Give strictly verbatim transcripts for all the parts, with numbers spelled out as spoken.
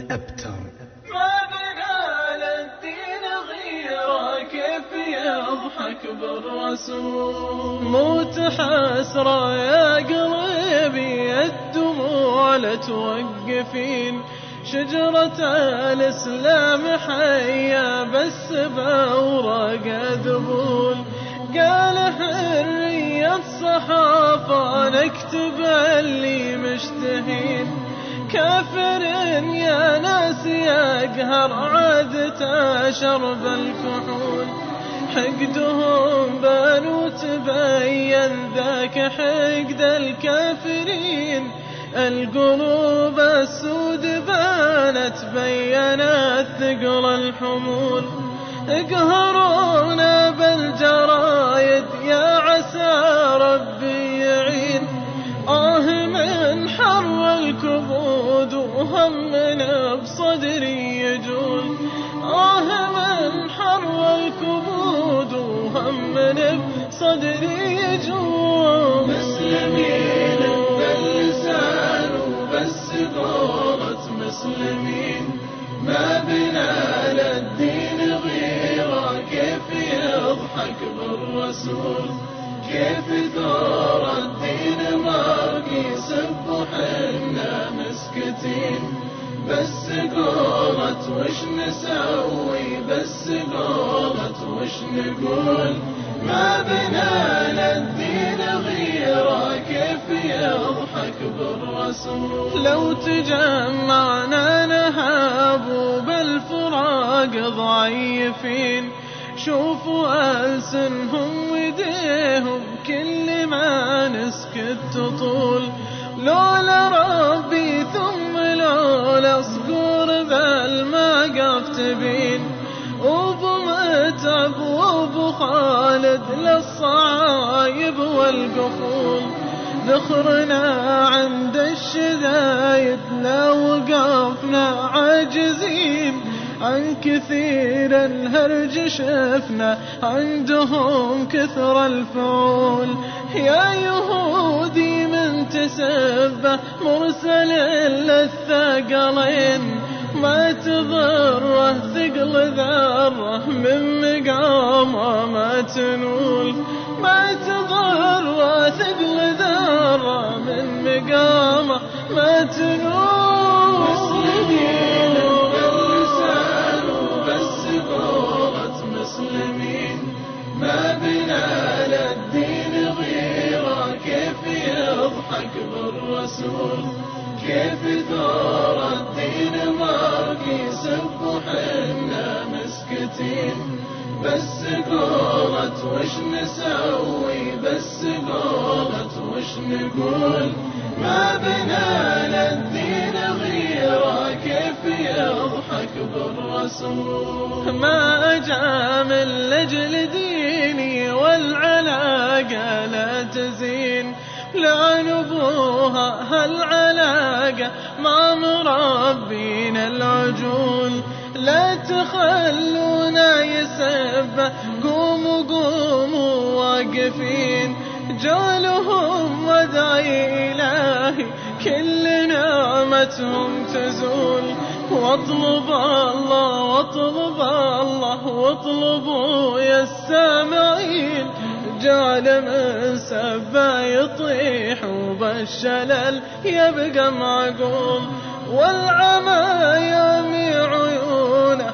أبتر. ما بنى للدين غيره كيف يضحك بالرسول. موت حسرة يا قلبي الدموع لا توقفين. شجرة الإسلام حية بس بأوراق ذبول. قال حرية الصحافة نكتب اللي مشتهين. كافر يا ناس يقهر عادة شرب الكحول. حقدهم بان وتبين ذاك حقد الكافرين. القلوب السود بانت بينت ثقل الحمول. اقهرونا بالجرايد يا عسى ربي يعين. آه من حر الكبود وهمنا بصدري يجول. آه من حر الكبود وهمنا بصدري يجول. مسلمين باللسان وبس قولة مسلمين. ما بنا للدين غيره كيف يضحك بالرسول. كيف ثور الدين مرقي سب حنا مسكتين. بس قولت وش نسوي بس قولت وش نقول. ما بنا للدين غيره كيف يضحك بالرسول. لو تجمعنا نهاب بالفراق ضعيفين. شوفوا ألسنهم وديهم كل ما نسكت تطول. لولا ربي ثم لولا صقور بالمقف تبين. وابو متعب وابو خالد للصعايب والقفول. ذخرنا عند الشدايد لا وقفنا عاجزين. عن كثير الهرج شفنا عندهم كثر الفعول. يا يهودي من تسبه مرسل للثقلين. ما تضره ثقل ذره من مقامه ما تنول. ما تضره ثقل ذره من مقامه ما تنول. مسلمين باللسان وبس قولة مسلمين. ما بنا للدين غيره كيف يضحك بالرسول. كيف ثور الدين مرقي سب حنا مسكتين. بس قولت وش نسوي بس قولت وش نقول. ما بنا للدين غيره كيف يضحك بالرسول. ما أجا من لجل ديني والعلاقة لا تزين. لعن ابوها هالعلاقة مع مربين العجول. لا تخلونا يسبه قوموا قوموا واقفين. جالهم ودعي إلهي كل نعمتهم تزول. واطلب الله واطلب الله واطلبوا يا السامعين. جعل من سبا يطيح وبالشلل يبقى معقول. والعمى يامي عيونه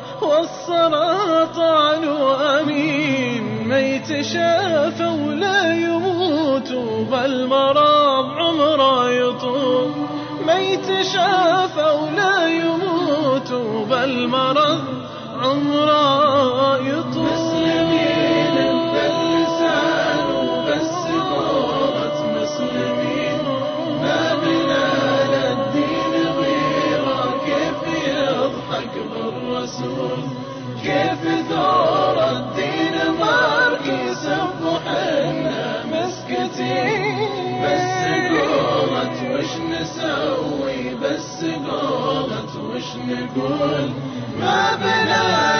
والسرطان أمين. ما يتشافى ولا يموت بالمرض عمره يطول. ما يتشافى ولا يموت بالمرض عمره يطول. مسلمين باللسان وبس قولة مسلمين. ما بنا للدين غيره كيف يضحك بالرسول. كيف ثور الدين مرقي سب حنا مسكتين. بس قولت وش نسوي بس قولت وش نقول. ما بنا